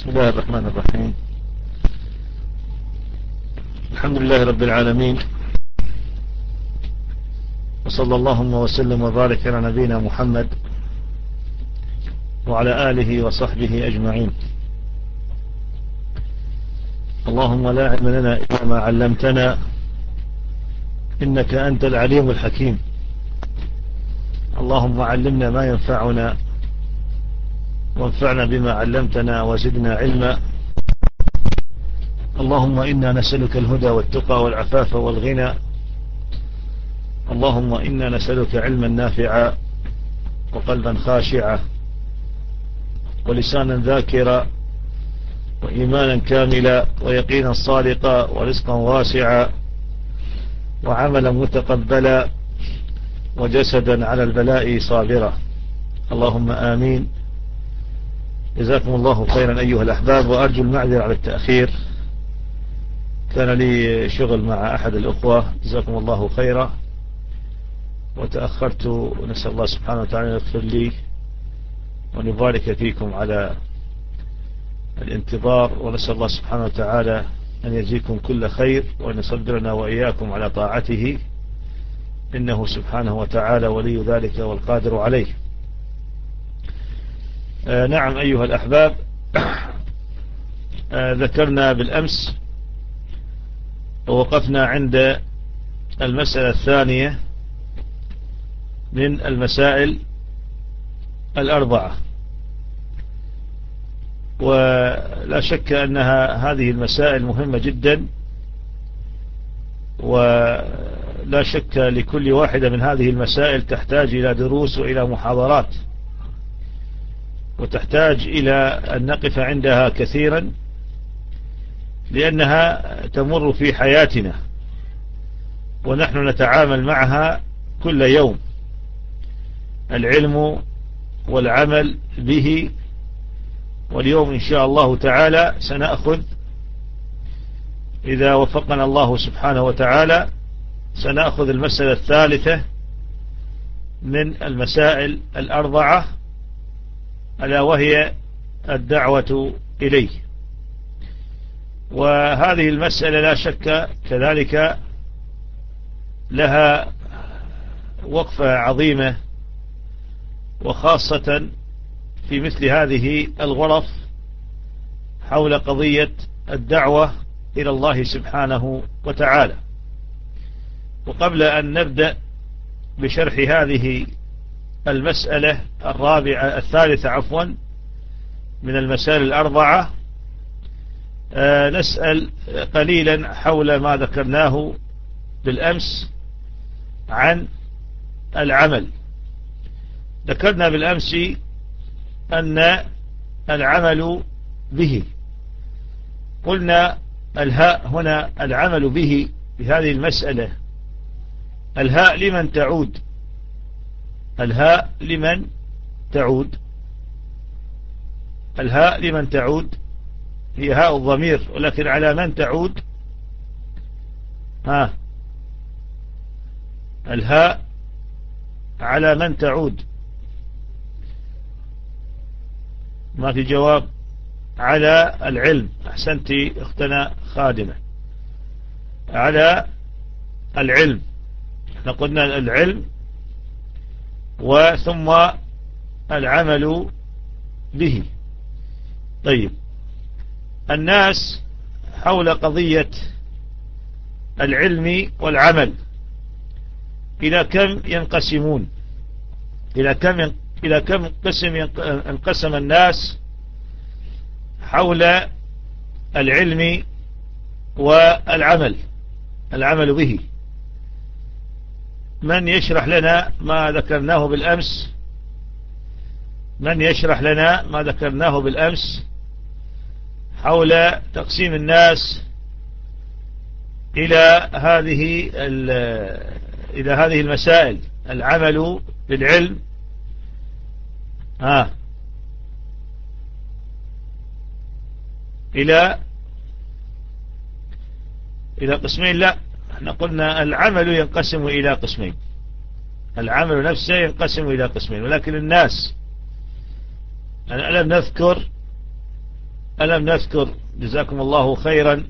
بسم الله الرحمن الرحيم. الحمد لله رب العالمين، وصلى اللهم وسلم وبارك على نبينا محمد وعلى آله وصحبه أجمعين. اللهم لا علم لنا إلا ما علمتنا، إنك أنت العليم الحكيم. اللهم علمنا ما ينفعنا وانفعنا بما علمتنا وزدنا علما. اللهم إنا نسألك الهدى والتقى والعفاف والغنى. اللهم إنا نسألك علما نافعا وقلبا خاشعا ولسانا ذاكرا وإيمانا كاملا ويقينا صادقا ورزقا واسعا وعملا متقبلا وجسدا على البلاء صابرا. اللهم آمين. جزاكم الله خيرا أيها الأحباب، وأرجو المعذرة على التأخير، كان لي شغل مع أحد الأخوة، جزاكم الله خيرا، وتأخرت. نسأل الله سبحانه وتعالى يغفر لي ونبارك فيكم على الانتظار، ونسأل الله سبحانه وتعالى أن يجزيكم كل خير وأن يصبرنا وإياكم على طاعته، إنه سبحانه وتعالى ولي ذلك والقادر عليه. نعم أيها الأحباب، ذكرنا بالأمس ووقفنا عند المسألة الثانية من المسائل الأربعة، ولا شك أنها هذه المسائل مهمة جدا، ولا شك لكل واحدة من هذه المسائل تحتاج إلى دروس وإلى محاضرات، وتحتاج إلى أن نقف عندها كثيرا، لأنها تمر في حياتنا ونحن نتعامل معها كل يوم. العلم والعمل به. واليوم إن شاء الله تعالى سنأخذ، إذا وفقنا الله سبحانه وتعالى، سنأخذ المسألة الثالثة من المسائل الأربعة، ألا وهي الدعوة إليه. وهذه المسألة لا شك كذلك لها وقفة عظيمة، وخاصة في مثل هذه الغرف حول قضية الدعوة إلى الله سبحانه وتعالى. وقبل أن نبدأ بشرح هذه المسألة الثالثة من المسائل الأربعة، نسأل قليلا حول ما ذكرناه بالأمس عن العمل. ذكرنا بالأمس أن العمل به، قلنا الهاء هنا العمل به بهذه المسألة، الهاء لمن تعود؟ الهاء لمن تعود؟ الهاء لمن تعود؟ هي هاء الضمير، ولكن على من تعود؟ الهاء على من تعود؟ ما في جواب. على العلم. أحسنتي أختنا خادمة، على العلم. احنا قلنا العلم وثم العمل به. طيب، الناس حول قضية العلم والعمل إلى كم ينقسمون؟ إلى كم قسم انقسم الناس حول العلم والعمل، العمل به؟ من يشرح لنا ما ذكرناه بالأمس؟ من يشرح لنا ما ذكرناه بالأمس حول تقسيم الناس إلى هذه المسائل، العمل بالعلم إلى قسمين؟ لا، احنا قلنا العمل ينقسم إلى قسمين، العمل نفسه ينقسم إلى قسمين، ولكن الناس، أنا لم نذكر ألم نذكر جزاكم الله خيرا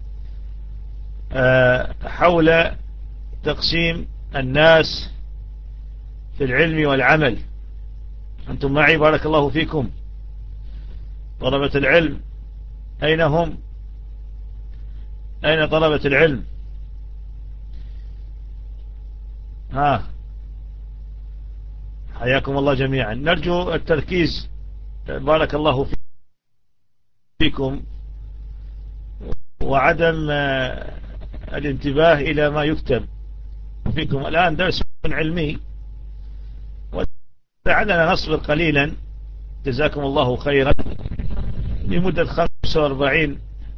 حول تقسيم الناس في العلم والعمل؟ أنتم معي بارك الله فيكم؟ طلبة العلم أين هم؟ أين طلبة العلم؟ حياكم الله جميعا. نرجو التركيز بارك الله فيكم، وعدم الانتباه إلى ما يكتب فيكم. الآن درس علمي، ولعلنا نصبر قليلا جزاكم الله خيرا لمدة 45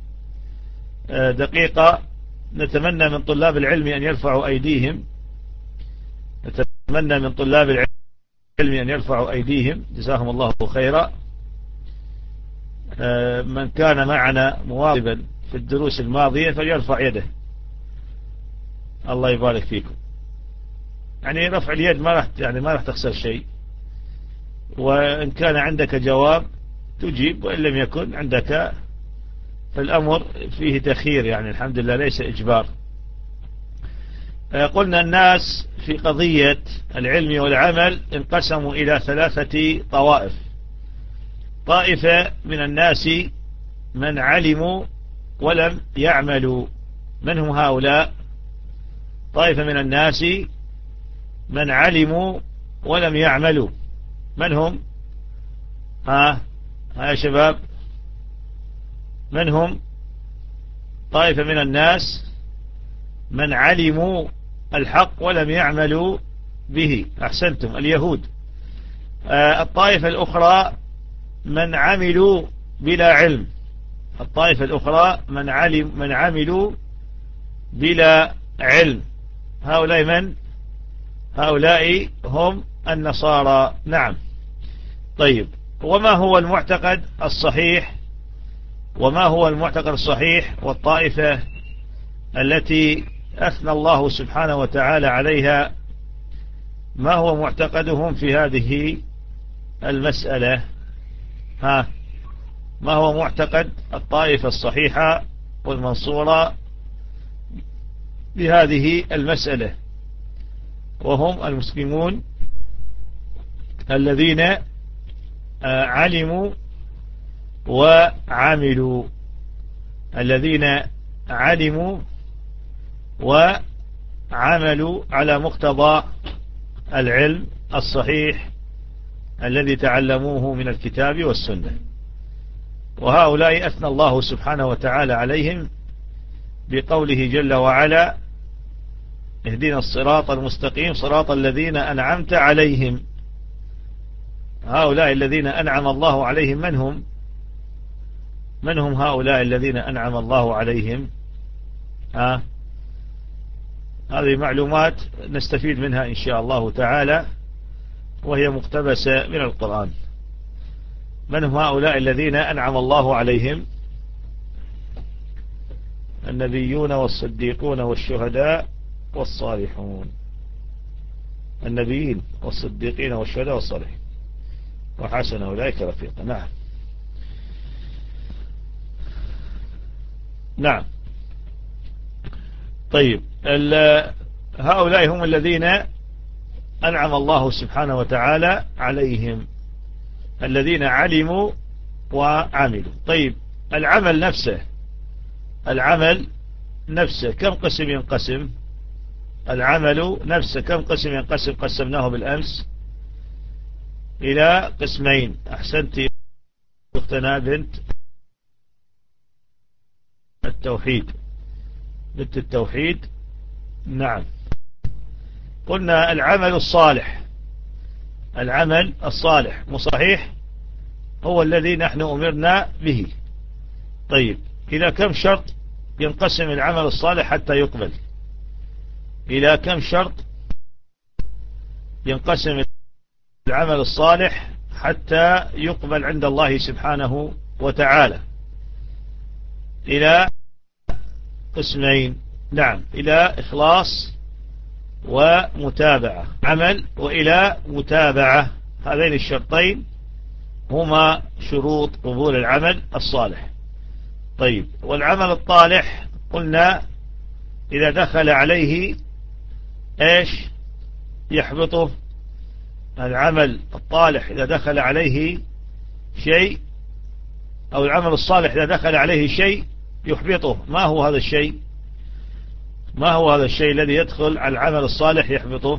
دقيقة. نتمنى من طلاب العلم أن يرفعوا أيديهم، نتمنى من طلاب العلم أن يرفعوا أيديهم جزاهم الله خيرا. من كان معنا مواظبا في الدروس الماضية فليرفع يده. الله يبارك فيكم. يعني رفع اليد ما راح تخسر شيء، وإن كان عندك جواب تجيب، وإن لم يكن عندك فالأمر فيه تخيير، يعني الحمد لله ليس إجبار. قلنا الناس في قضية العلم والعمل انقسموا إلى 3 طوائف. طائفة من الناس من علموا ولم يعملوا. من هم هؤلاء؟ طائفة من الناس من علموا ولم يعملوا. من هم؟ يا شباب، من هم؟ طائفة من الناس من علموا الحق ولم يعملوا به. أحسنتم، اليهود. الطائفة الأخرى من عملوا بلا علم. الطائفة الأخرى من عملوا بلا علم. هؤلاء من؟ هؤلاء هم النصارى. نعم. طيب، وما هو المعتقد الصحيح؟ وما هو المعتقد الصحيح والطائفة التي أثنى الله سبحانه وتعالى عليها، ما هو معتقدهم في هذه المسألة؟ ما هو معتقد الطائفة الصحيحة والمنصورة بهذه المسألة؟ وهم المسلمون الذين علموا وعملوا. الذين علموا وعملوا على مقتضى العلم الصحيح الذي تعلموه من الكتاب والسنة. وهؤلاء أثنى الله سبحانه وتعالى عليهم بقوله جل وعلا: اهدنا الصراط المستقيم صراط الذين أنعمت عليهم. هؤلاء الذين أنعم الله عليهم من هم؟ من هم هؤلاء الذين أنعم الله عليهم؟ هذه معلومات نستفيد منها إن شاء الله تعالى، وهي مقتبسة من القرآن. من هم هؤلاء الذين أنعم الله عليهم؟ النبيون والصديقون والشهداء والصالحون. النبيين والصديقين والشهداء والصالحين وحسن أولئك رفيقا. نعم. نعم. طيب، هؤلاء هم الذين أنعم الله سبحانه وتعالى عليهم، الذين علموا وعملوا. طيب، العمل نفسه كم قسم ينقسم؟ العمل نفسه كم قسم ينقسم؟ قسمناه بالأمس إلى قسمين. أحسنت أختنا بنت التوحيد. نعم. قلنا العمل الصالح صحيح هو الذي نحن أمرنا به. طيب، إلى كم شرط ينقسم العمل الصالح حتى يقبل؟ إلى كم شرط ينقسم العمل الصالح حتى يقبل عند الله سبحانه وتعالى؟ إلى قسمين. نعم، إلى إخلاص ومتابعة. عمل وإلى متابعة، هذين الشرطين هما شروط قبول العمل الصالح. طيب، والعمل الطالح قلنا إذا دخل عليه إيش يحبطه؟ العمل الطالح إذا دخل عليه شيء، أو العمل الصالح إذا دخل عليه شيء يحبطه. ما هو هذا الشيء؟ ما هو هذا الشيء الذي يدخل على العمل الصالح يحبطه؟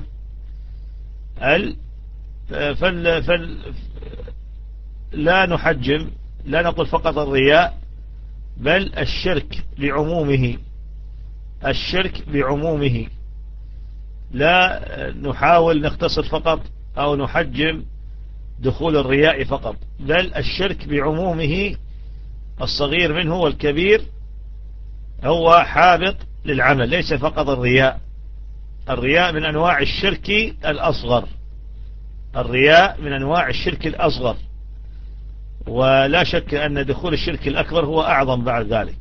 لا نحجم، لا نقول فقط الرياء، بل الشرك بعمومه. الشرك بعمومه، لا نحاول نختصر فقط أو نحجم دخول الرياء فقط، بل الشرك بعمومه الصغير منه والكبير هو حابط للعمل، ليس فقط الرياء. الرياء من أنواع الشرك الأصغر، الرياء من أنواع الشرك الأصغر، ولا شك أن دخول الشرك الأكبر هو أعظم بعد ذلك.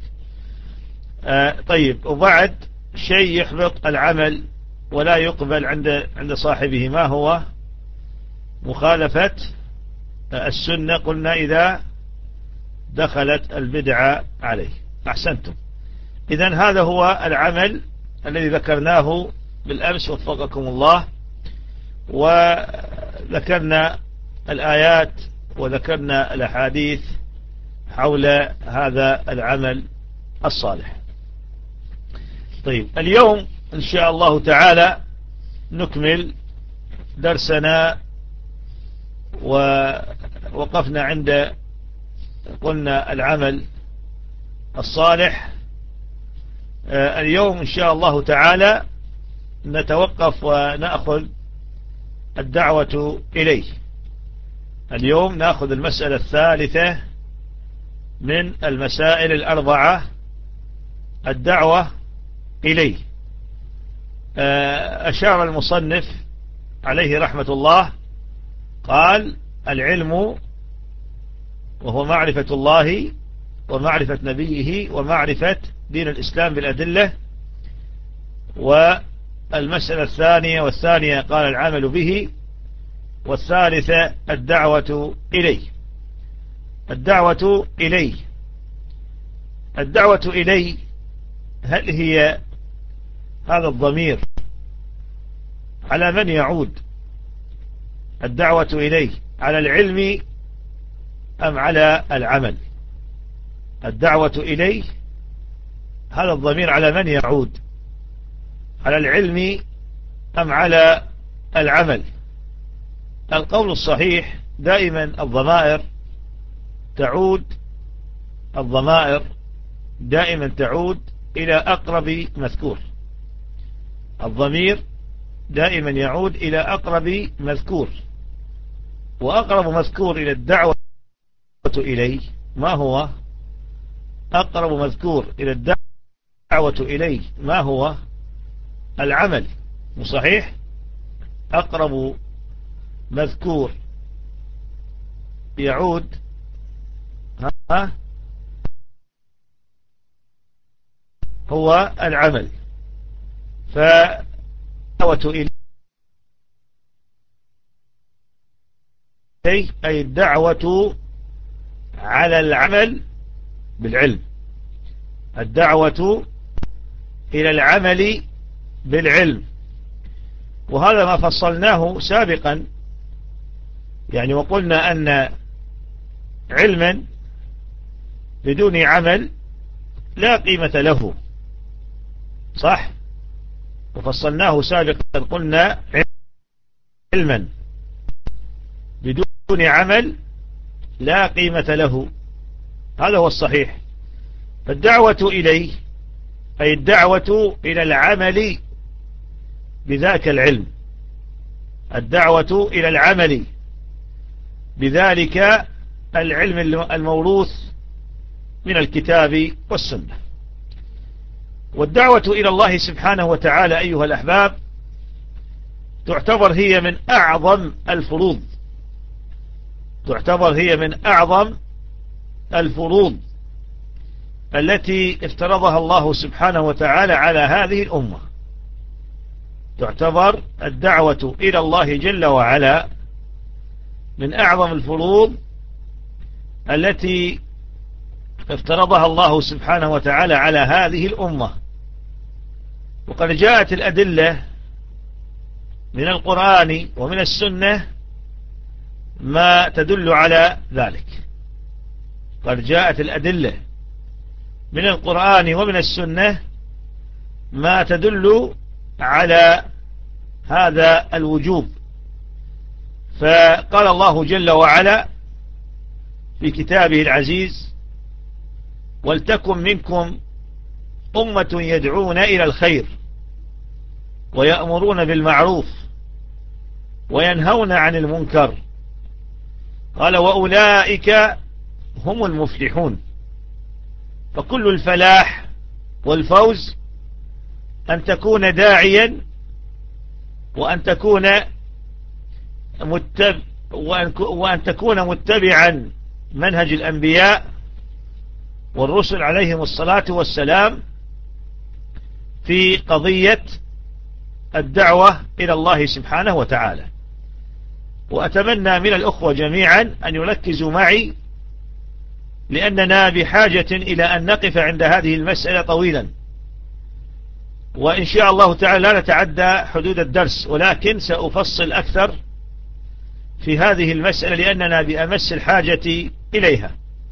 طيب، وبعد شيء يحبط العمل ولا يقبل عند صاحبه، ما هو؟ مخالفة السنة. قلنا إذا دخلت البدعة عليه. أحسنتم. إذن هذا هو العمل الذي ذكرناه بالأمس وفقكم الله، وذكرنا الآيات وذكرنا الأحاديث حول هذا العمل الصالح. طيب، اليوم إن شاء الله تعالى نكمل درسنا، ووقفنا عند قلنا العمل الصالح. اليوم إن شاء الله تعالى نتوقف ونأخذ الدعوة إليه. اليوم نأخذ المسألة الثالثة من المسائل الأربعة، الدعوة إليه. أشار المصنف عليه رحمة الله، قال: العلم وهو معرفة الله ومعرفة نبيه ومعرفة دين الإسلام بالأدلة. والمسألة الثانية والثانية قال: العمل به. والثالثة الدعوة إليه. الدعوة إليه، الدعوة إليه، هل هي هذا الضمير على من يعود؟ الدعوة إليه على العلم أم على العمل؟ الدعوة إليه هذا الضمير على من يعود؟ على العلم أم على العمل؟ القول الصحيح دائما الضمائر دائما تعود إلى أقرب مذكور. الضمير دائما يعود إلى أقرب مذكور، وأقرب مذكور إلى الدعوة إليه ما هو؟ أقرب مذكور إلى الدعوة إليه ما هو؟ العمل. صحيح، أقرب مذكور يعود هو العمل. فالدعوة إليه أي الدعوة على العمل بالعلم، الدعوة إلى العمل بالعلم. وهذا ما فصلناه سابقا، يعني وقلنا أن علما بدون عمل لا قيمة له، صح؟ وفصلناه سابقا، قلنا علما بدون عمل لا قيمة له، هذا هو الصحيح. فالدعوة إليه أي الدعوة إلى العمل بذاك العلم، الدعوة إلى العمل بذلك العلم الموروث من الكتاب والسنة. والدعوة إلى الله سبحانه وتعالى أيها الأحباب تعتبر هي من أعظم الفروض، تعتبر هي من أعظم الفروض التي افترضها الله سبحانه وتعالى على هذه الأمة. تعتبر الدعوة إلى الله جل وعلا من أعظم الفروض التي افترضها الله سبحانه وتعالى على هذه الأمة. وقد جاءت الأدلة من القرآن ومن السنة ما تدل على ذلك. قد جاءت الأدلة من القرآن ومن السنة ما تدل على هذا الوجوب. فقال الله جل وعلا في كتابه العزيز: ولتكن منكم أمة يدعون إلى الخير ويأمرون بالمعروف وينهون عن المنكر. قال: وأولئك هم المفلحون. فكل الفلاح والفوز أن تكون داعيا وأن تكون متبعا منهج الأنبياء والرسل عليهم الصلاة والسلام في قضية الدعوة إلى الله سبحانه وتعالى. وأتمنى من الأخوة جميعا أن يركزوا معي، لأننا بحاجة إلى أن نقف عند هذه المسألة طويلا، وإن شاء الله تعالى لا نتعدى حدود الدرس، ولكن سأفصل أكثر في هذه المسألة لأننا بأمس الحاجة إليها.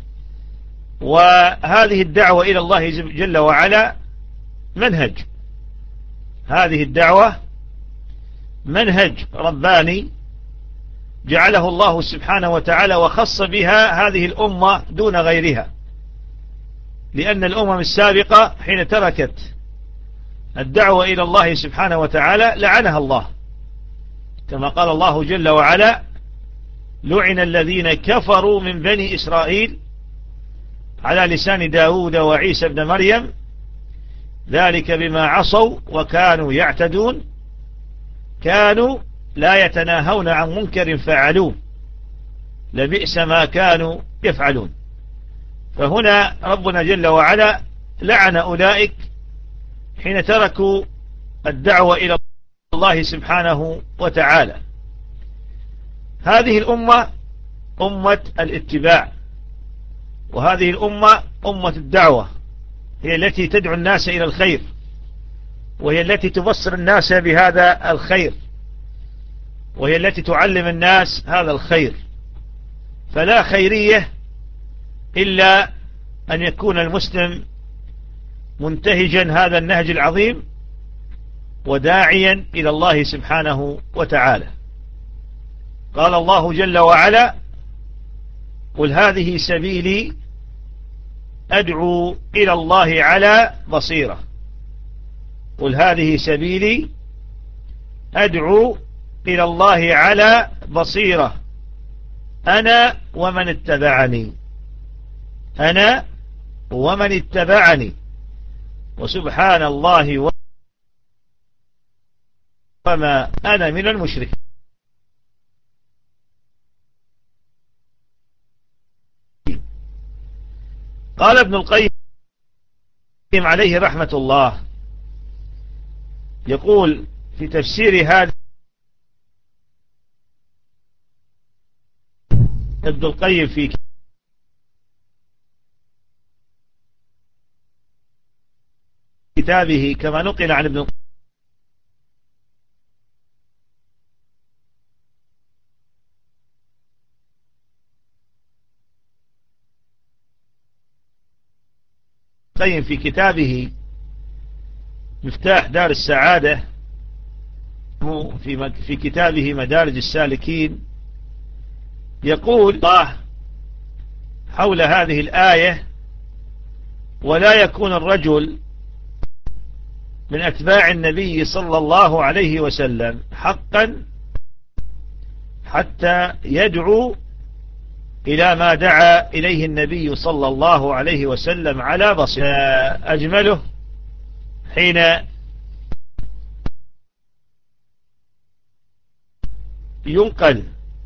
وهذه الدعوة إلى الله جل وعلا منهج، هذه الدعوة منهج رباني جعله الله سبحانه وتعالى وخص بها هذه الأمة دون غيرها، لأن الأمم السابقة حين تركت الدعوة إلى الله سبحانه وتعالى لعنها الله، كما قال الله جل وعلا: لعن الذين كفروا من بني إسرائيل على لسان داود وعيسى بن مريم ذلك بما عصوا وكانوا يعتدون كانوا لا يتناهون عن منكر فعلوه لبئس ما كانوا يفعلون. فهنا ربنا جل وعلا لعن أولئك حين تركوا الدعوة إلى الله سبحانه وتعالى. هذه الأمة أمة الاتباع، وهذه الأمة أمة الدعوة، هي التي تدعو الناس إلى الخير، وهي التي تبصر الناس بهذا الخير، وهي التي تعلم الناس هذا الخير. فلا خيرية إلا أن يكون المسلم منتهجا هذا النهج العظيم وداعيا إلى الله سبحانه وتعالى. قال الله جل وعلا: قل هذه سبيلي أدعو إلى الله على بصيرة. قل هذه سبيلي أدعو إلى الله على بصيرة أنا ومن اتبعني، أنا ومن اتبعني، وسبحان الله وما أنا من المشركين. قال ابن القيم عليه رحمة الله، يقول في تفسير هذا ابن القيم في كتابه كما نقل عن ابن القيم في كتابه مفتاح دار السعادة في كتابه مدارج السالكين، يقول الله حول هذه الآية: ولا يكون الرجل من أتباع النبي صلى الله عليه وسلم حقا حتى يدعو إلى ما دعا إليه النبي صلى الله عليه وسلم على بصيرة. أجمله حين ينقل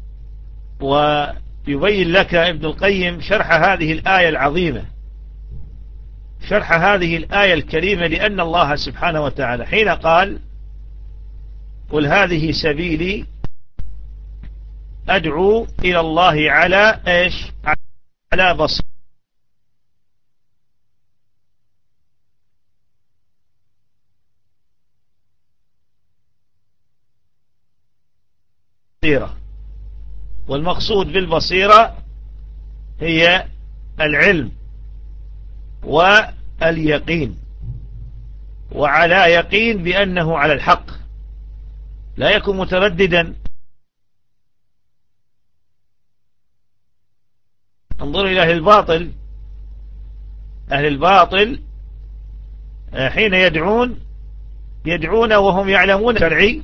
ويبين لك ابن القيم شرح هذه الآية العظيمة، شرح هذه الآية الكريمة، لأن الله سبحانه وتعالى حين قال: قل هذه سبيلي أدعو إلى الله على إيش؟ على بصيرة. والمقصود بالبصيرة هي العلم واليقين، وعلى يقين بأنه على الحق، لا يكون مترددا. انظروا إلى أهل الباطل. أهل الباطل حين يدعون وهم يعلمون شرعي،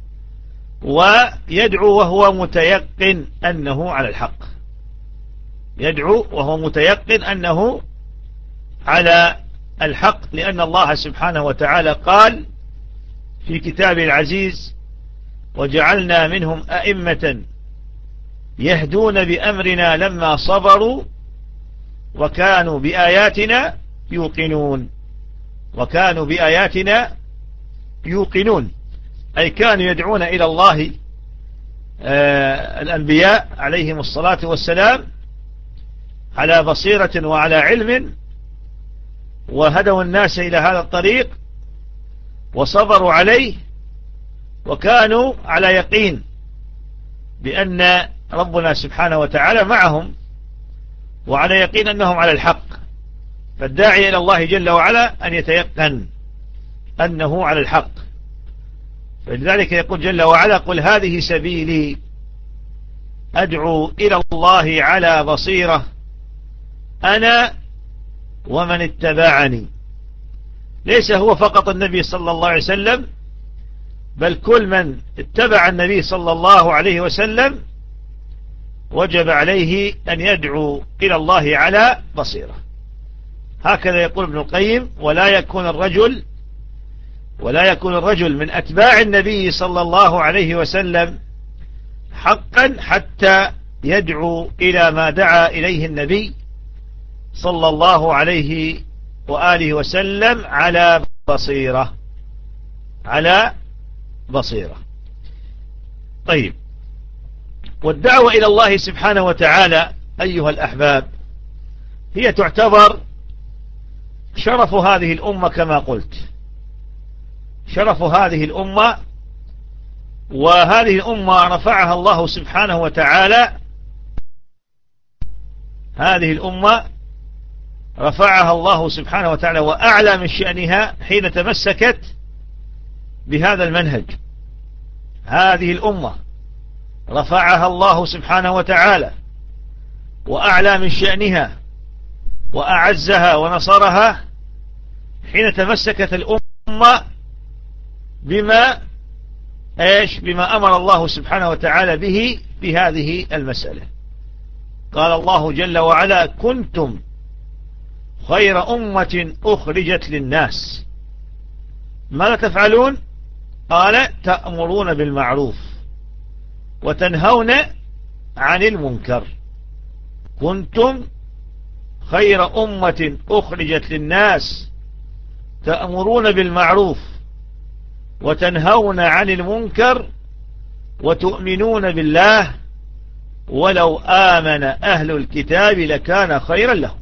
ويدعو وهو متيقن أنه على الحق، يدعو وهو متيقن أنه على الحق، لأن الله سبحانه وتعالى قال في كتابه العزيز: وجعلنا منهم أئمة يهدون بأمرنا لما صبروا وكانوا بآياتنا يوقنون. وكانوا بآياتنا يوقنون، أي كانوا يدعون إلى الله الأنبياء عليهم الصلاة والسلام على بصيرة وعلى علم، وهدوا الناس إلى هذا الطريق وصبروا عليه، وكانوا على يقين بأن ربنا سبحانه وتعالى معهم، وعلى يقين أنهم على الحق. فالداعي إلى الله جل وعلا أن يتيقن أنه على الحق. فلذلك يقول جل وعلا: قل هذه سبيلي أدعو إلى الله على بصيرة أنا ومن اتبعني. ليس هو فقط النبي صلى الله عليه وسلم، بل كل من اتبع النبي صلى الله عليه وسلم وجب عليه أن يدعو إلى الله على بصيرة. هكذا يقول ابن القيم: ولا يكون الرجل من أتباع النبي صلى الله عليه وسلم حقا حتى يدعو إلى ما دعا إليه النبي صلى الله عليه وآله وسلم على بصيرة. طيب، والدعوة إلى الله سبحانه وتعالى أيها الأحباب هي تعتبر شرف هذه الأمة، كما قلت، شرف هذه الأمة. وهذه الأمة رفعها الله سبحانه وتعالى، هذه الأمة رفعها الله سبحانه وتعالى وأعلى من شأنها حين تمسكت بهذا المنهج. هذه الأمة رفعها الله سبحانه وتعالى وأعلى من شأنها وأعزها ونصرها حين تمسكت الأمة بما أمر الله سبحانه وتعالى به في هذه المسألة. قال الله جل وعلا: كنتم خير أمة أخرجت للناس ماذا تفعلون؟ قال: تأمرون بالمعروف وتنهون عن المنكر. كنتم خير أمة أخرجت للناس تأمرون بالمعروف وتنهون عن المنكر وتؤمنون بالله ولو آمن أهل الكتاب لكان خيرا لهم.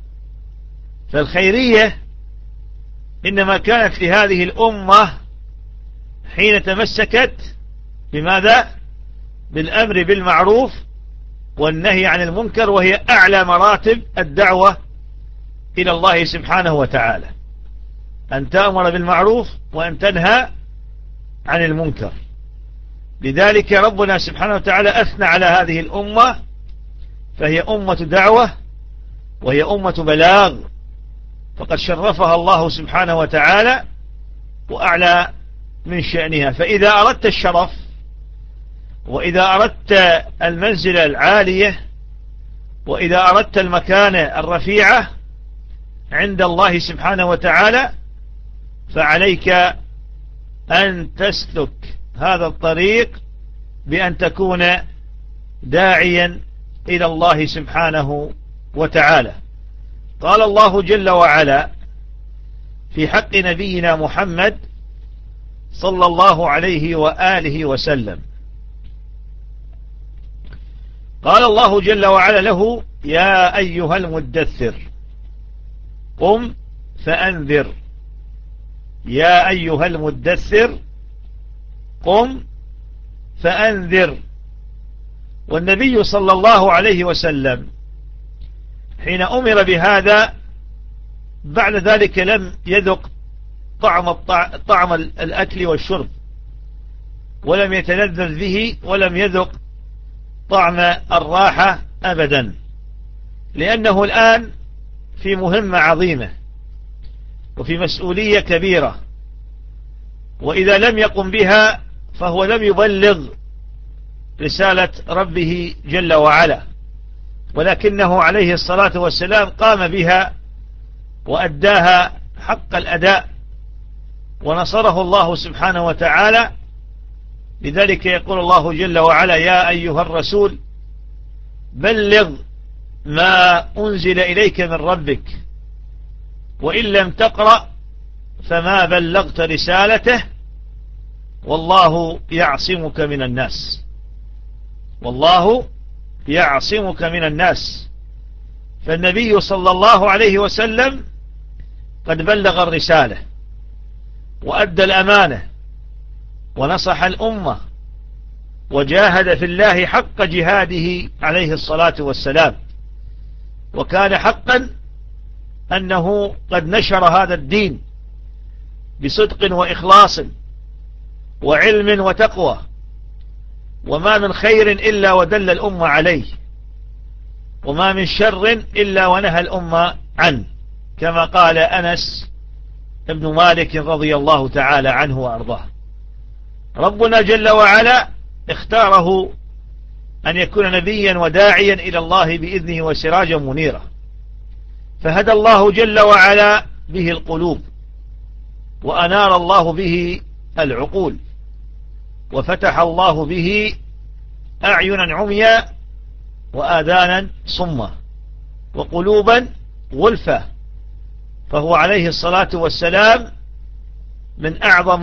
فالخيرية إنما كانت لهذه الأمة حين تمسكت بماذا؟ بالأمر بالمعروف والنهي عن المنكر، وهي أعلى مراتب الدعوة إلى الله سبحانه وتعالى، أن تأمر بالمعروف وأن تنهى عن المنكر. لذلك ربنا سبحانه وتعالى أثنى على هذه الأمة، فهي أمة دعوة وهي أمة بلاغ، فقد شرفها الله سبحانه وتعالى وأعلى من شأنها. فإذا أردت الشرف وإذا أردت المنزلة العالية وإذا أردت المكانة الرفيعة عند الله سبحانه وتعالى، فعليك أن تسلك هذا الطريق بأن تكون داعيا إلى الله سبحانه وتعالى. قال الله جل وعلا في حق نبينا محمد صلى الله عليه وآله وسلم، قال الله جل وعلا له: يا أيها المدثر قم فأنذر. يا أيها المدثر قم فأنذر. والنبي صلى الله عليه وسلم حين أمر بهذا بعد ذلك لم يذق طعم الأكل والشرب، ولم يتلذذ به، ولم يذق طعم الراحة أبدا، لأنه الآن في مهمة عظيمة وفي مسؤولية كبيرة، وإذا لم يقم بها فهو لم يبلغ رسالة ربه جل وعلا، ولكنه عليه الصلاة والسلام قام بها وأداها حق الأداء، ونصره الله سبحانه وتعالى. لذلك يقول الله جل وعلا: يا أيها الرسول بلغ ما أنزل إليك من ربك، وإن لم تقرأ فما بلغت رسالته، والله يعصمك من الناس. والله يعصمك من الناس. فالنبي صلى الله عليه وسلم قد بلغ الرسالة وأدى الأمانة ونصح الأمة وجاهد في الله حق جهاده عليه الصلاة والسلام، وكان حقا أنه قد نشر هذا الدين بصدق وإخلاص وعلم وتقوى، وما من خير إلا ودل الأمة عليه، وما من شر إلا ونهى الأمة عنه، كما قال أنس ابن مالك رضي الله تعالى عنه وأرضاه. ربنا جل وعلا اختاره أن يكون نبيا وداعيا إلى الله بإذنه وسراجا منيرا، فهدى الله جل وعلا به القلوب، وأنار الله به العقول، وفتح الله به أعينا عميا وآذانا صما وقلوبا غلفة. فهو عليه الصلاة والسلام من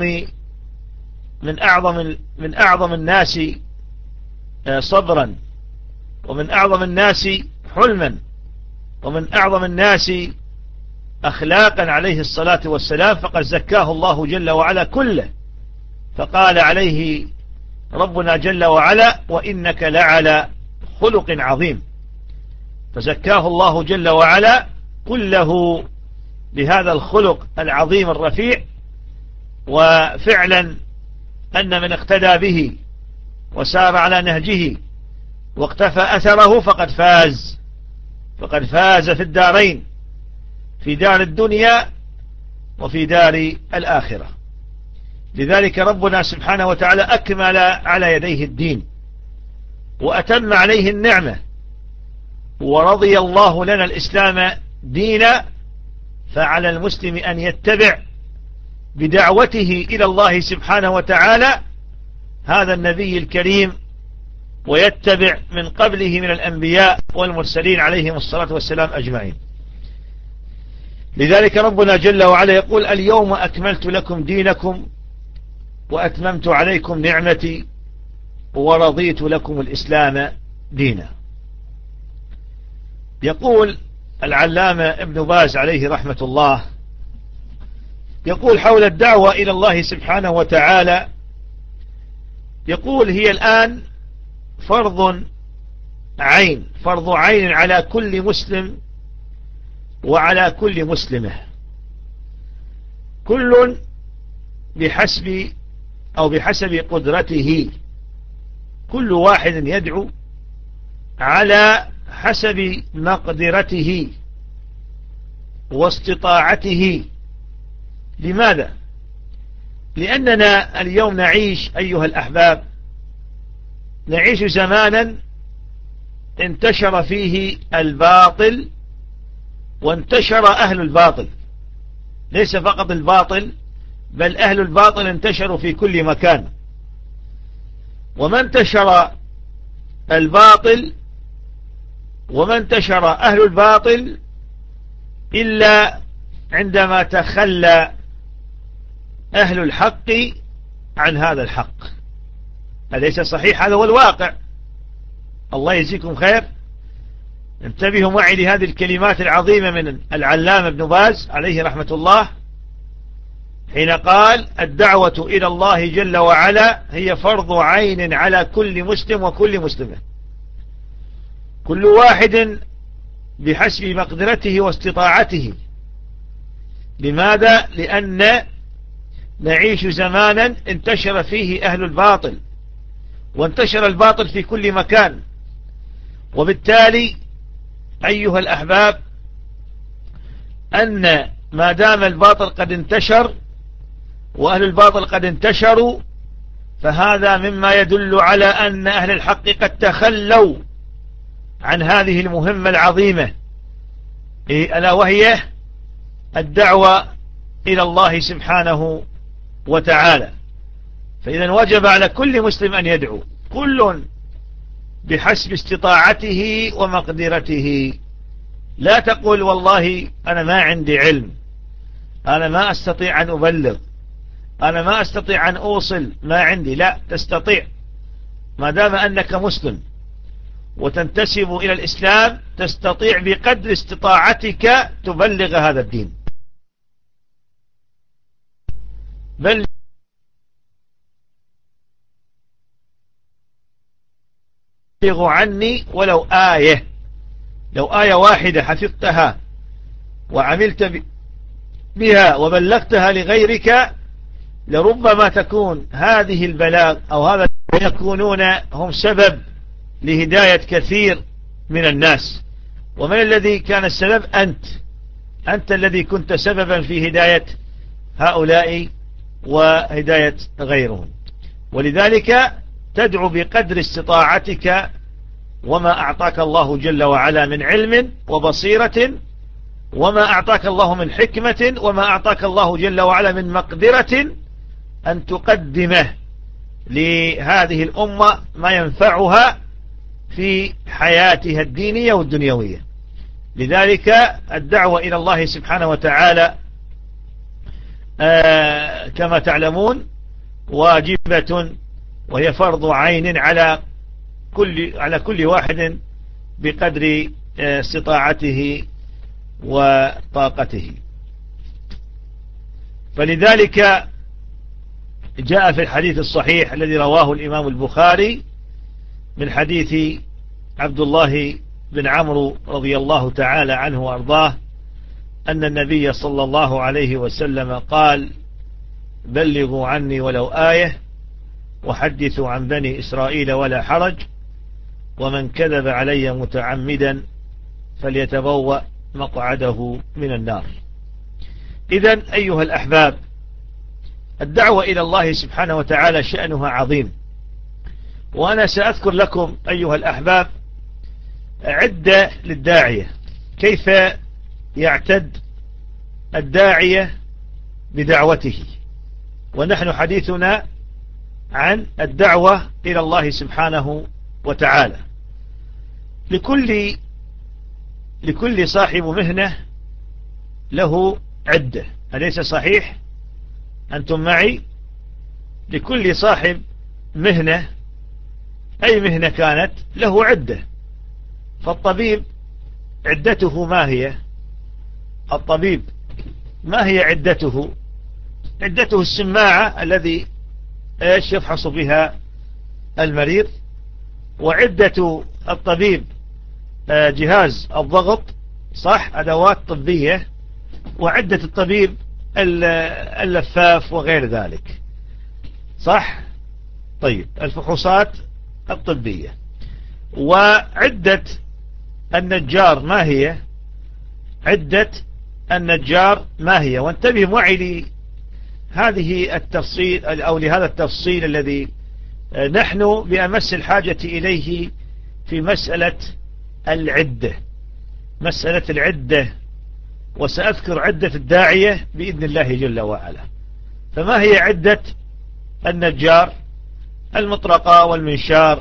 أعظم الناس صبرا، ومن أعظم الناس حلما، ومن أعظم الناس أخلاقا عليه الصلاة والسلام، فقد زكاه الله جل وعلا كله، فقال عليه ربنا جل وعلا: وإنك لعلى خلق عظيم. فزكاه الله جل وعلا كله بهذا الخلق العظيم الرفيع. وفعلا أن من اقتدى به وسار على نهجه واقتفى أثره فقد فاز في الدارين، في دار الدنيا وفي دار الآخرة. لذلك ربنا سبحانه وتعالى أكمل على يديه الدين وأتم عليه النعمة، ورضي الله لنا الإسلام دينا، فعلى المسلم أن يتبع بدعوته إلى الله سبحانه وتعالى هذا النبي الكريم، ويتبع من قبله من الأنبياء والمرسلين عليهم الصلاة والسلام أجمعين. لذلك ربنا جل وعلا يقول: اليوم أكملت لكم دينكم وأتممت عليكم نعمتي ورضيت لكم الإسلام دينا. يقول العلامة ابن باز عليه رحمة الله، يقول حول الدعوة إلى الله سبحانه وتعالى، يقول: هي الآن فرض عين على كل مسلم وعلى كل مسلمة، كل بحسب قدرته، كل واحد يدعو على حسب مقدرته واستطاعته. لماذا؟ لأننا اليوم نعيش أيها الأحباب، نعيش زمانا انتشر فيه الباطل وانتشر أهل الباطل، ليس فقط الباطل بل أهل الباطل انتشروا في كل مكان. وما انتشر الباطل وما انتشر أهل الباطل إلا عندما تخلى أهل الحق عن هذا الحق. أليس صحيح؟ هذا هو الواقع. الله يجزيكم خير. انتبهوا معي لهذه الكلمات العظيمة من العلامة ابن باز عليه رحمة الله، حين قال الدعوة إلى الله جل وعلا هي فرض عين على كل مسلم وكل مسلمة، كل واحد بحسب مقدرته واستطاعته. لماذا؟ لأن نعيش زمانا انتشر فيه أهل الباطل، وانتشر الباطل في كل مكان، وبالتالي أيها الأحباب أن ما دام الباطل قد انتشر وأهل الباطل قد انتشروا، فهذا مما يدل على أن أهل الحق قد تخلوا عن هذه المهمة العظيمة، ألا وهي الدعوة إلى الله سبحانه وتعالى. فإذا وجب على كل مسلم أن يدعو، كل بحسب استطاعته ومقدرته. لا تقول والله أنا ما عندي علم، أنا ما أستطيع أن أبلغ، أنا ما أستطيع أن أوصل ما عندي. لا، تستطيع، ما دام أنك مسلم وتنتسب إلى الإسلام تستطيع بقدر استطاعتك تبلغ هذا الدين. بلغ عني ولو آية، لو آية واحدة حفظتها وعملت بها وبلغتها لغيرك، لربما تكون هذه البلاغ أو هذا يكونون هم سبب لهداية كثير من الناس. ومن الذي كان السبب؟ أنت الذي كنت سببا في هداية هؤلاء وهداية غيرهم. ولذلك تدعو بقدر استطاعتك وما أعطاك الله جل وعلا من علم وبصيرة، وما أعطاك الله من حكمة، وما أعطاك الله جل وعلا من مقدرة، أن تقدمه لهذه الأمة ما ينفعها في حياتها الدينية والدنيوية. لذلك الدعوة إلى الله سبحانه وتعالى كما تعلمون واجبة، وهي فرض عين على كل واحد بقدر استطاعته وطاقته. فلذلك جاء في الحديث الصحيح الذي رواه الإمام البخاري من حديث عبد الله بن عمرو رضي الله تعالى عنه وأرضاه أن النبي صلى الله عليه وسلم قال: بلغوا عني ولو آية، وحدثوا عن بني إسرائيل ولا حرج، ومن كذب علي متعمدا فليتبوأ مقعده من النار. إذن أيها الأحباب، الدعوة إلى الله سبحانه وتعالى شأنها عظيم، وأنا سأذكر لكم أيها الأحباب عدة للداعية، كيف يعتد الداعية بدعوته. ونحن حديثنا عن الدعوة إلى الله سبحانه وتعالى. لكل صاحب مهنة له عدة، أليس صحيح؟ أنتم معي؟ لكل صاحب مهنة، أي مهنة كانت، له عدة. فالطبيب عدته ما هي؟ الطبيب ما هي عدته؟ عدته السماعة الذي يفحص بها المريض، وعدة الطبيب جهاز الضغط، صح، أدوات طبية، وعدة الطبيب اللفاف وغير ذلك، صح. طيب، الفحوصات الطبية. وعدة النجار ما هي؟ عدة النجار ما هي؟ وانتبه معي لهذه التفصيل أو لهذا التفصيل الذي نحن بأمس الحاجة إليه في مسألة العدة، مسألة العدة. وسأذكر عدة الداعية بإذن الله جل وعلا. فما هي عدة النجار؟ المطرقة والمنشار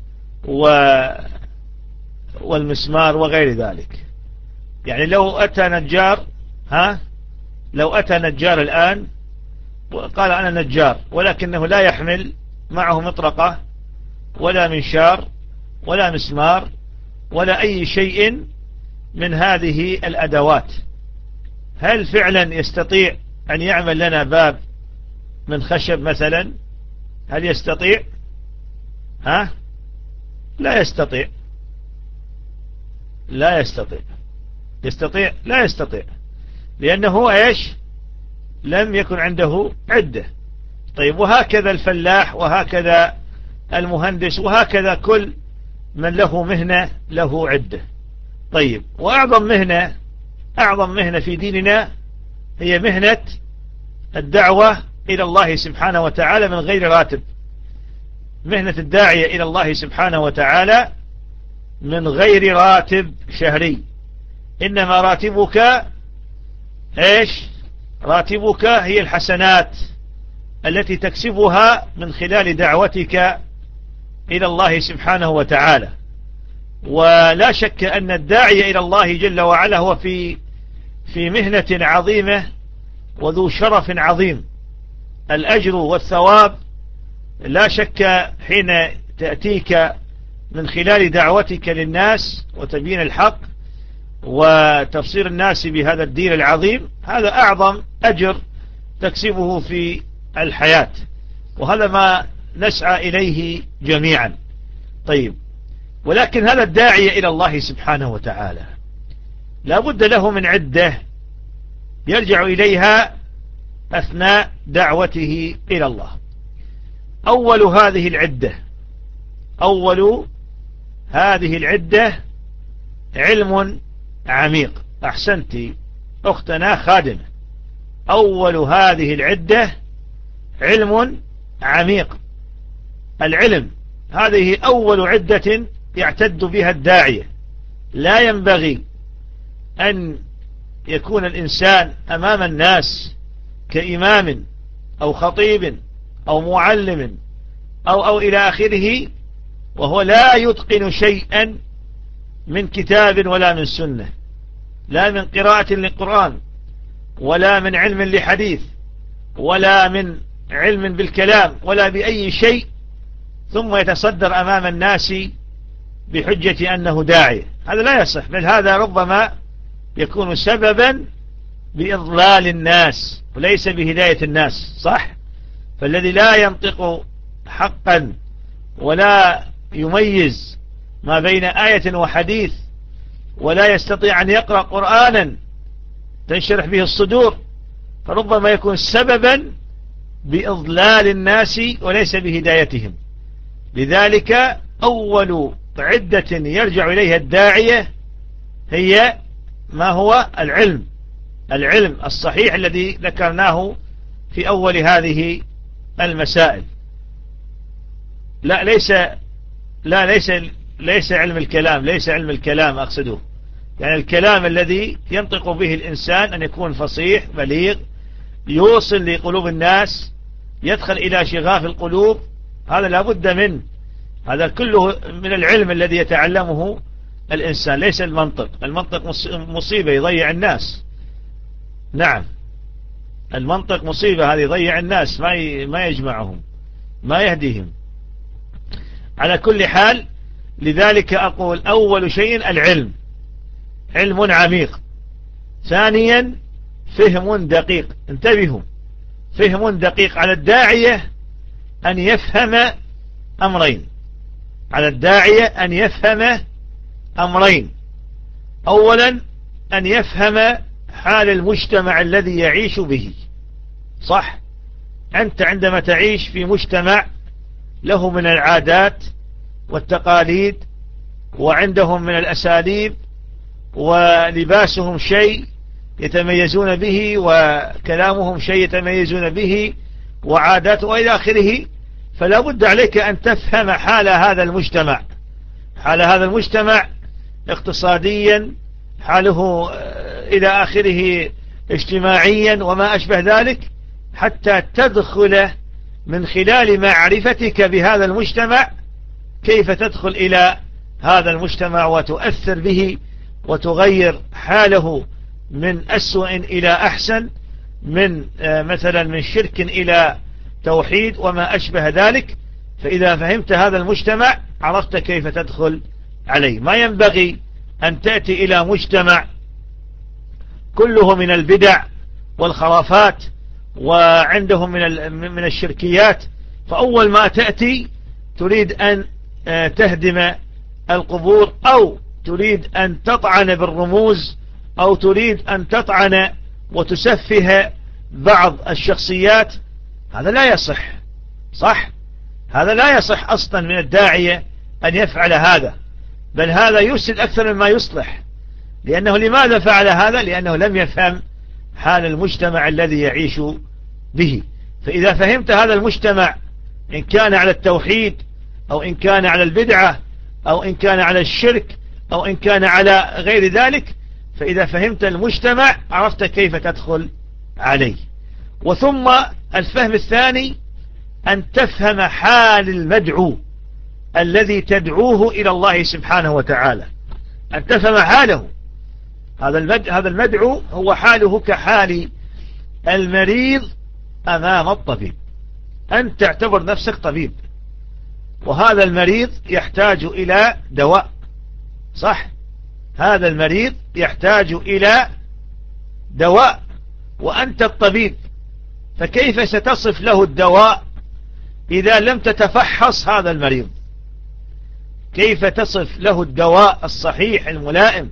والمسمار وغير ذلك. يعني لو أتى نجار لو أتى نجار الآن وقال أنا نجار، ولكنه لا يحمل معه مطرقة ولا منشار ولا مسمار ولا أي شيء من هذه الأدوات. هل فعلا يستطيع أن يعمل لنا باب من خشب مثلا؟ هل يستطيع؟ لا يستطيع. لا يستطيع. يستطيع؟ لا يستطيع، لأنه إيش؟ لم يكن عنده عدة. طيب، وهكذا الفلاح، وهكذا المهندس، وهكذا كل من له مهنة له عدة. طيب، وأعظم مهنة في ديننا هي مهنة الدعوة إلى الله سبحانه وتعالى من غير راتب. مهنة الداعية إلى الله سبحانه وتعالى من غير راتب شهري، إنما راتبك إيش؟ راتبك هي الحسنات التي تكسبها من خلال دعوتك إلى الله سبحانه وتعالى. ولا شك أن الداعية إلى الله جل وعلا هو في مهنة عظيمة وذو شرف عظيم. الأجر والثواب لا شك حين تأتيك من خلال دعوتك للناس وتبيين الحق وتبصير الناس بهذا الدين العظيم، هذا أعظم أجر تكسبه في الحياة، وهذا ما نسعى إليه جميعا. طيب، ولكن هذا الداعية إلى الله سبحانه وتعالى لا بد له من عدة يرجع إليها أثناء دعوته إلى الله. أول هذه العدة علم عميق. أحسنت أختنا خادمة. أول هذه العدة علم عميق. العلم هذه أول عدة يعتد بها الداعية. لا ينبغي أن يكون الإنسان أمام الناس كإمام أو خطيب أو معلم أو إلى آخره وهو لا يتقن شيئا من كتاب ولا من سنة، لا من قراءة للقرآن ولا من علم لحديث ولا من علم بالكلام ولا بأي شيء، ثم يتصدر أمام الناس بحجة أنه داعي. هذا لا يصح، بل هذا ربما يكون سببا بإضلال الناس وليس بهداية الناس. صح؟ فالذي لا ينطق حقا ولا يميز ما بين آية وحديث ولا يستطيع أن يقرأ قرآنا تنشرح به الصدور، فربما يكون سببا بإضلال الناس وليس بهدايتهم. لذلك أول عدة يرجع إليها الداعية هي ما هو العلم الصحيح الذي ذكرناه في أول هذه المسائل. ليس علم الكلام، ليس علم الكلام أقصده، يعني الكلام الذي ينطق به الإنسان أن يكون فصيح بليغ يوصل لقلوب الناس، يدخل إلى شغاف القلوب، هذا لا بد منه. هذا كله من العلم الذي يتعلمه الإنسان، ليس المنطق مصيبة يضيع الناس. نعم، المنطق مصيبة، هذه يضيع الناس، ما يجمعهم، ما يهديهم. على كل حال، لذلك أقول أول شيء العلم، علم عميق. ثانيا فهم دقيق. انتبهوا، فهم دقيق. على الداعية أن يفهم أمرين، على الداعية أن يفهم أمرين. أولا أن يفهم حال المجتمع الذي يعيش به. صح؟ أنت عندما تعيش في مجتمع له من العادات والتقاليد وعندهم من الأساليب ولباسهم شيء يتميزون به وكلامهم شيء يتميزون به وعادات وإلى آخره، فلا بد عليك أن تفهم حال هذا المجتمع، حال هذا المجتمع اقتصاديا، حاله إلى آخره اجتماعيا وما أشبه ذلك، حتى تدخل من خلال معرفتك بهذا المجتمع كيف تدخل إلى هذا المجتمع وتؤثر به وتغير حاله من أسوأ إلى أحسن، من مثلا من شرك إلى توحيد وما أشبه ذلك. فإذا فهمت هذا المجتمع عرفت كيف تدخل عليه. ما ينبغي أن تأتي إلى مجتمع كله من البدع والخرافات وعندهم من الشركيات، فأول ما تأتي تريد أن تهدم القبور، أو تريد أن تطعن بالرموز، أو تريد أن تطعن وتسفه بعض الشخصيات. هذا لا يصح، صح؟ هذا لا يصح أصلا من الداعية أن يفعل هذا، بل هذا يفسد أكثر مما يصلح. لأنه لماذا فعل هذا؟ لأنه لم يفهم حال المجتمع الذي يعيش به. فإذا فهمت هذا المجتمع إن كان على التوحيد أو إن كان على البدعة أو إن كان على الشرك أو إن كان على غير ذلك، فإذا فهمت المجتمع عرفت كيف تدخل عليه. وثم الفهم الثاني أن تفهم حال المدعو الذي تدعوه إلى الله سبحانه وتعالى، أن تفهم حاله. هذا المدعو هو حاله كحال المريض أمام الطبيب. أن تعتبر نفسك طبيب، وهذا المريض يحتاج إلى دواء، صح؟ هذا المريض يحتاج إلى دواء وأنت الطبيب، فكيف ستصف له الدواء إذا لم تتفحص هذا المريض؟ كيف تصف له الدواء الصحيح الملائم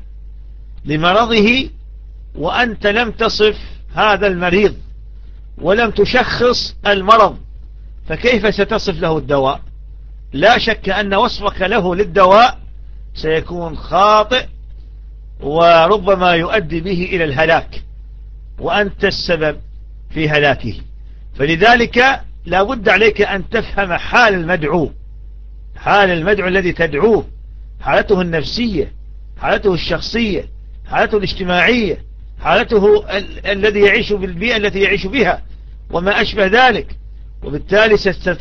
لمرضه وأنت لم تصف هذا المريض ولم تشخص المرض؟ فكيف ستصف له الدواء؟ لا شك أن وصفك له للدواء سيكون خاطئ وربما يؤدي به إلى الهلاك، وأنت السبب في هلاكه. فلذلك لا بد عليك أن تفهم حال المدعو، حال المدعو الذي تدعوه، حالته النفسية، حالته الشخصية، حالته الاجتماعية، حالته الذي يعيش بالبيئة التي يعيش بها وما أشبه ذلك. وبالتالي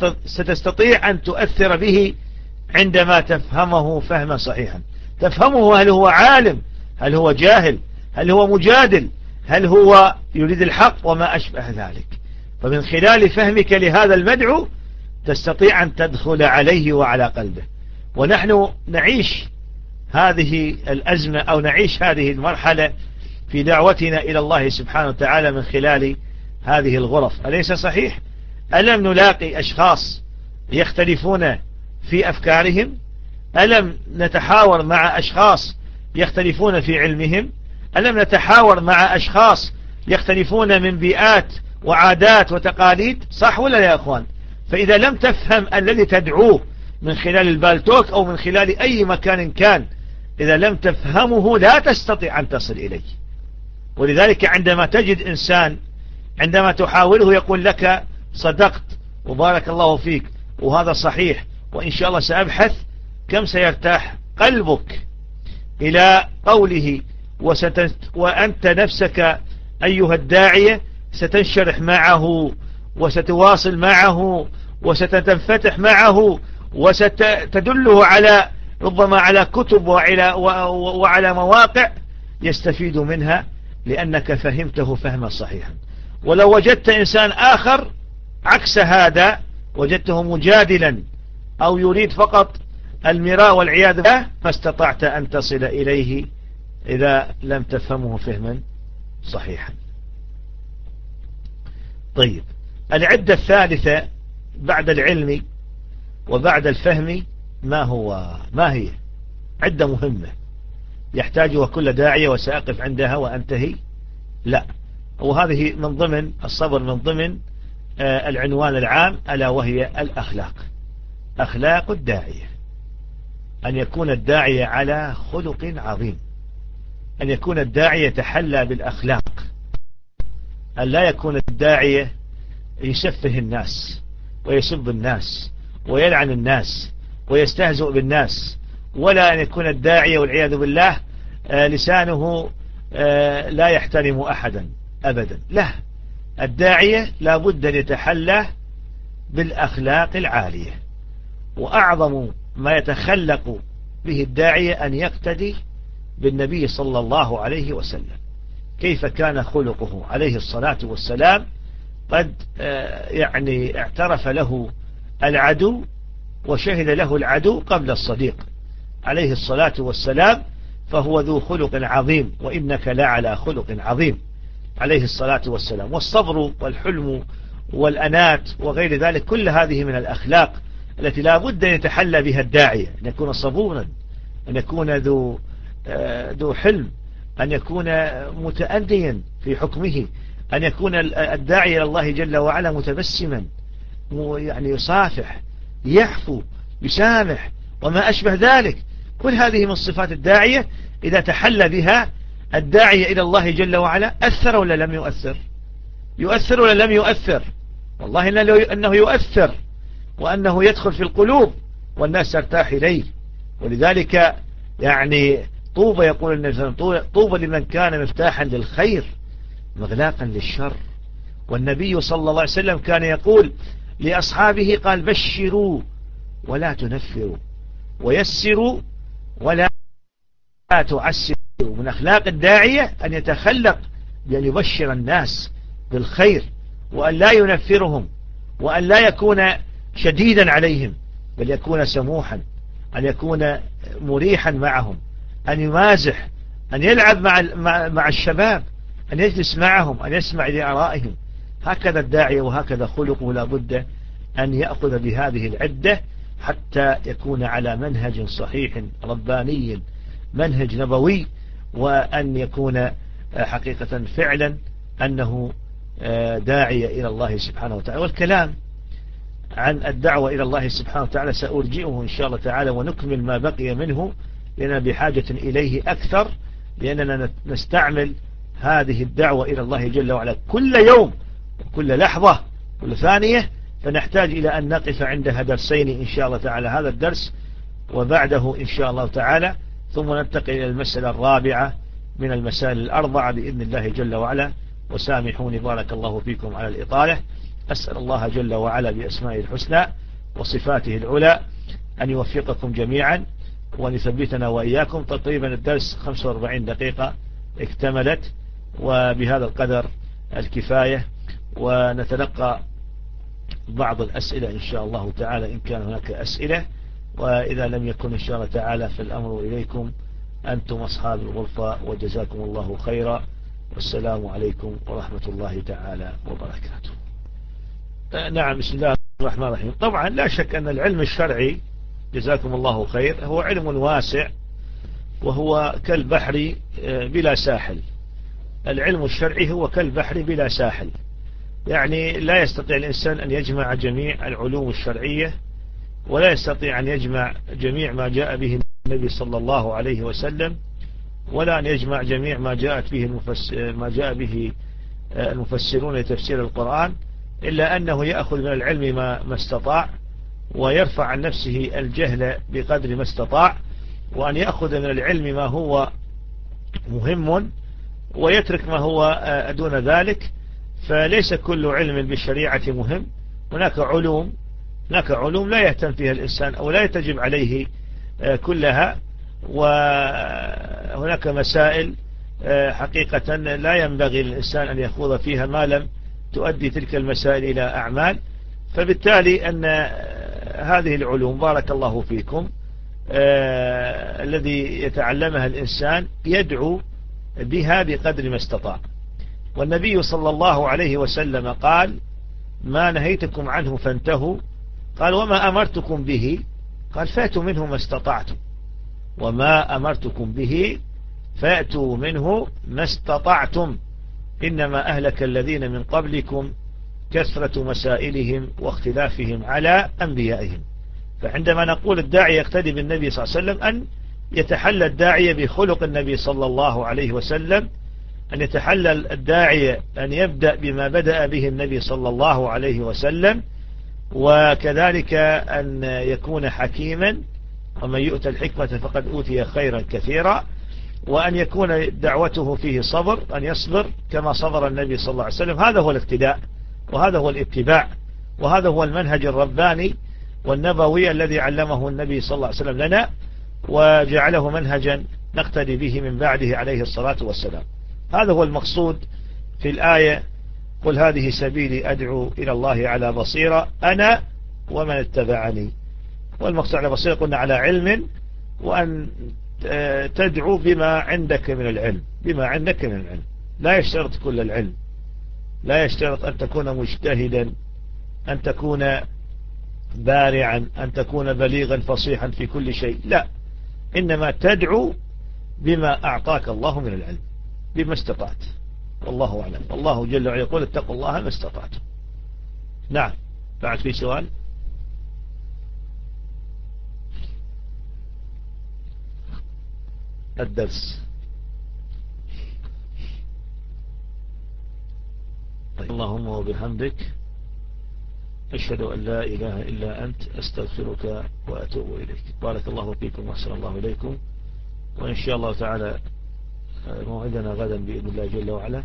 ستستطيع أن تؤثر به عندما تفهمه فهما صحيحا. تفهمه هل هو عالم، هل هو جاهل، هل هو مجادل، هل هو يريد الحق وما أشبه ذلك. فمن خلال فهمك لهذا المدعو تستطيع أن تدخل عليه وعلى قلبه. ونحن نعيش هذه الأزمة أو نعيش هذه المرحلة في دعوتنا إلى الله سبحانه وتعالى من خلال هذه الغرف، أليس صحيح؟ ألم نلاقي أشخاص يختلفون في أفكارهم؟ ألم نتحاور مع أشخاص يختلفون في علمهم؟ ألم نتحاور مع أشخاص يختلفون من بيئات وعادات وتقاليد؟ صح ولا يا أخوان؟ فإذا لم تفهم الذي تدعوه من خلال البالتوك أو من خلال أي مكان كان، إذا لم تفهمه لا تستطيع أن تصل إليه. ولذلك عندما تجد إنسان عندما تحاوله يقول لك صدقت وبارك الله فيك وهذا صحيح وإن شاء الله سأبحث، كم سيرتاح قلبك إلى قوله، وأنت نفسك أيها الداعية ستنشرح معه وستواصل معه وستتنفتح معه وستدله على ربما على كتب وعلى مواقع يستفيد منها لأنك فهمته فهما صحيحا. ولو وجدت إنسان آخر عكس هذا، وجدته مجادلا أو يريد فقط المراء والعياذ بالله، ما استطعت أن تصل إليه إذا لم تفهمه فهما صحيحا. طيب، العدة الثالثة بعد العلم وبعد الفهم ما هي؟ عدة مهمة يحتاجها كل داعية، وسأقف عندها وأنتهي. لا، وهذه من ضمن الصبر، من ضمن العنوان العام، ألا وهي الأخلاق. أخلاق الداعية، أن يكون الداعية على خلق عظيم، أن يكون الداعية يتحلى بالأخلاق، أن لا يكون الداعية يسفه الناس ويسب الناس ويلعن الناس ويستهزئ بالناس، ولا أن يكون الداعية والعياذ بالله لسانه لا يحترم أحدا أبدا. لا، الداعية لا بد أن يتحلى بالأخلاق العالية، وأعظم ما يتخلق به الداعية أن يقتدي بالنبي صلى الله عليه وسلم. كيف كان خلقه عليه الصلاة والسلام؟ قد يعني اعترف له العدو وشهد له العدو قبل الصديق عليه الصلاة والسلام، فهو ذو خلق عظيم، وإنك لعلى خلق عظيم عليه الصلاة والسلام. والصبر والحلم والأنات وغير ذلك، كل هذه من الأخلاق التي لا بد أن يتحلى بها الداعية، أن يكون صبورا، أن يكون ذو حلم، أن يكون متأديا في حكمه، أن يكون الداعي إلى الله جل وعلا متبسما، يعني يصافح، يعفو، يسامح، وما أشبه ذلك. كل هذه من صفات الداعية إذا تحلى بها الداعية إلى الله جل وعلا أثر ولا لم يؤثر؟ يؤثر ولا لم يؤثر؟ والله أنه يؤثر، وأنه يدخل في القلوب والناس ترتاح إليه. ولذلك يعني طوبى، يقول النبي صلى الله عليه وسلم، طوبى لمن كان مفتاحا للخير مغلاقا للشر. والنبي صلى الله عليه وسلم كان يقول لأصحابه، قال: بشروا ولا تنفروا، ويسروا ولا تعسروا. من أخلاق الداعية أن يتخلق بأن يبشر الناس بالخير، وأن لا ينفرهم، وأن لا يكون شديدا عليهم، بل يكون سموحا، أن يكون مريحا معهم، أن يمازح، أن يلعب مع الشباب، أن يجلس معهم، أن يسمع لآرائهم. هكذا الداعية، وهكذا خلقه، لا بد أن يأخذ بهذه العدة حتى يكون على منهج صحيح رباني، منهج نبوي، وأن يكون حقيقة فعلا أنه داعية إلى الله سبحانه وتعالى. والكلام عن الدعوة إلى الله سبحانه وتعالى سأرجئه إن شاء الله تعالى، ونكمل ما بقي منه، لأننا بحاجة إليه أكثر، لأننا نستعمل هذه الدعوة إلى الله جل وعلا كل يوم، كل لحظة، كل ثانية، فنحتاج إلى أن نقف عندها درسين إن شاء الله تعالى، هذا الدرس وبعده إن شاء الله تعالى، ثم ننتقل إلى المسألة الرابعة من المسائل الأربعة بإذن الله جل وعلا. وسامحوني بارك الله فيكم على الإطالة. أسأل الله جل وعلا بأسمائه الحسنى وصفاته العلى أن يوفقكم جميعا، وأن يثبتنا وإياكم. تقريبا الدرس 45 دقيقة اكتملت، وبهذا القدر الكفاية، ونتلقى بعض الأسئلة إن شاء الله تعالى إن كان هناك أسئلة، وإذا لم يكن إن شاء الله تعالى فالأمر إليكم أنتم أصحاب الغرفة، وجزاكم الله خيرا، والسلام عليكم ورحمة الله تعالى وبركاته. نعم، بسم الله الرحمن الرحيم. طبعا لا شك أن العلم الشرعي جزاكم الله خير هو علم واسع، وهو كالبحر بلا ساحل. العلم الشرعي هو كالبحر بلا ساحل، يعني لا يستطيع الإنسان أن يجمع جميع العلوم الشرعية، ولا يستطيع أن يجمع جميع ما جاء به النبي صلى الله عليه وسلم، ولا أن يجمع جميع ما جاء به المفسرون لتفسير القرآن، إلا أنه يأخذ من العلم ما استطاع، ويرفع عن نفسه الجهل بقدر ما استطاع، وأن يأخذ من العلم ما هو مهم، ويترك ما هو دون ذلك. فليس كل علم بالشريعة مهم. هناك علوم لا يهتم فيها الإنسان، أو لا يتجب عليه كلها، وهناك مسائل حقيقة لا ينبغي للإنسان أن يخوض فيها ما لم تؤدي تلك المسائل إلى أعمال. فبالتالي أن هذه العلوم بارك الله فيكم الذي يتعلمها الإنسان يدعو بها بقدر ما استطاع. والنبي صلى الله عليه وسلم قال: ما نهيتكم عنه فانتهوا. قال: وما أمرتكم به؟ قال: فأتوا منه ما استطعتم. وما أمرتكم به فأتوا منه ما استطعتم، إنما أهلك الذين من قبلكم كثرة مسائلهم واختلافهم على أنبيائهم. فعندما نقول الداعي يقتدي بالنبي صلى الله عليه وسلم، أن يتحلى الداعية بخلق النبي صلى الله عليه وسلم، أن يتحلى الداعية أن يبدأ بما بدأ به النبي صلى الله عليه وسلم، وكذلك أن يكون حكيما، ومن يؤتى الحكمة فقد أوتي خيرا كثيرا، وأن يكون دعوته فيه صبر، أن يصبر كما صبر النبي صلى الله عليه وسلم. هذا هو الاقتداء، وهذا هو الاتباع، وهذا هو المنهج الرباني والنبوي الذي علمه النبي صلى الله عليه وسلم لنا، وجعله منهجا نقتدي به من بعده عليه الصلاة والسلام. هذا هو المقصود في الآية: قل هذه سبيلي أدعو إلى الله على بصيرة أنا ومن اتبعني. والمقصود على بصيرة قلنا على علم، وأن تدعو بما عندك من العلم، بما عندك من العلم. لا يشترط كل العلم، لا يشترط أن تكون مجتهدا، أن تكون بارعا، أن تكون بليغا فصيحا في كل شيء، لا، إنما تدعو بما أعطاك الله من العلم بما استطعت. والله أعلم. والله جل وعلا يقول اتقوا الله ما استطعت. نعم. بعد في سؤال؟ الدرس. طيب. اللهم وبحمدك أشهد أن لا إله إلا أنت أستغفرك وأتوب إليك. بارك الله فيكم وأحسن الله إليكم. وإن شاء الله تعالى موعدنا غدا بإذن الله جل وعلا.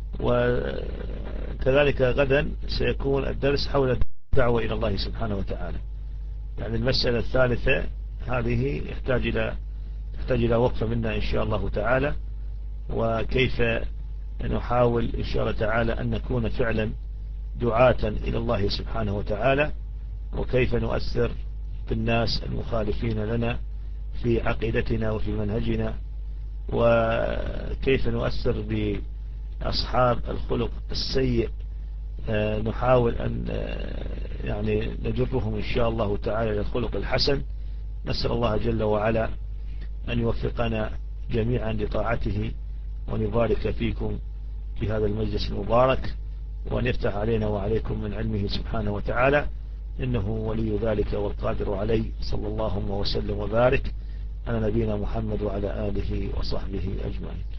وكذلك غدا سيكون الدرس حول الدعوة إلى الله سبحانه وتعالى. يعني المسألة الثالثة هذه تحتاج إلى وقفة منا إن شاء الله تعالى، وكيف نحاول إن شاء الله تعالى أن نكون فعلا دعاة إلى الله سبحانه وتعالى، وكيف نؤثر بالناس المخالفين لنا في عقيدتنا وفي منهجنا، وكيف نؤثر بأصحاب الخلق السيء، نحاول أن يعني نجرهم إن شاء الله تعالى للخلق الحسن. نسأل الله جل وعلا أن يوفقنا جميعا لطاعته، وأن يبارك فيكم في هذا المجلس المبارك، وأن يفتح علينا وعليكم من علمه سبحانه وتعالى، إنه ولي ذلك والقادر عليه. صلى الله وسلم وبارك على نبينا محمد وعلى آله وصحبه أجمعين.